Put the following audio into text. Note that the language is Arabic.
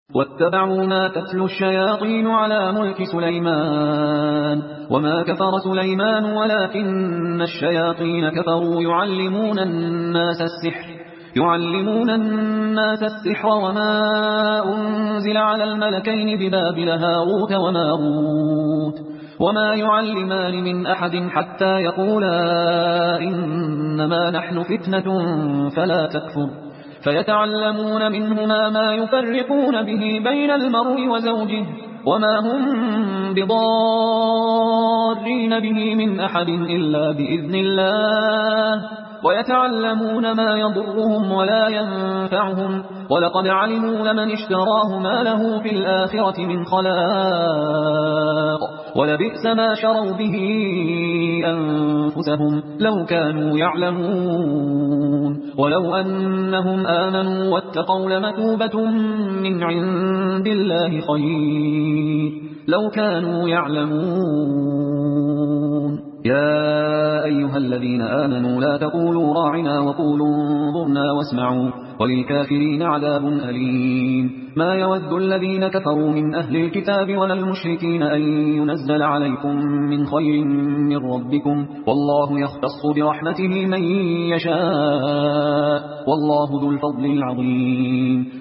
واتبعوا ما تتلو الشياطين على ملك سليمان وما كفر سليمان ولكن الشياطين كفروا يعلمون الناس السحر وما أنزل على الملكين ببابل هاروت وماروت وما يعلمان من أحد حتى يقولا إنما نحن فتنة فلا تكفر فيتعلمون منهما ما يفرقون به بين المرء وزوجه وما هم بضارين به من أحد إلا بإذن الله ويتعلمون ما يضرهم ولا ينفعهم ولقد علموا لمن اشتراه ما له في الآخرة من خلاق ولبئس ما شروا به أنفسهم لو كانوا يعلمون ولو أنهم آمنوا واتقوا لمثوبة من عند الله خير لو كانوا يعلمون يا أيها الذين آمنوا لا تقولوا راعنا وقولوا انظرنا واسمعوا وللكافرين عذاب أليم ما يود الذين كفروا من أهل الكتاب ولا المشركين أن ينزل عليكم من خير من ربكم والله يختص برحمته من يشاء والله ذو الفضل العظيم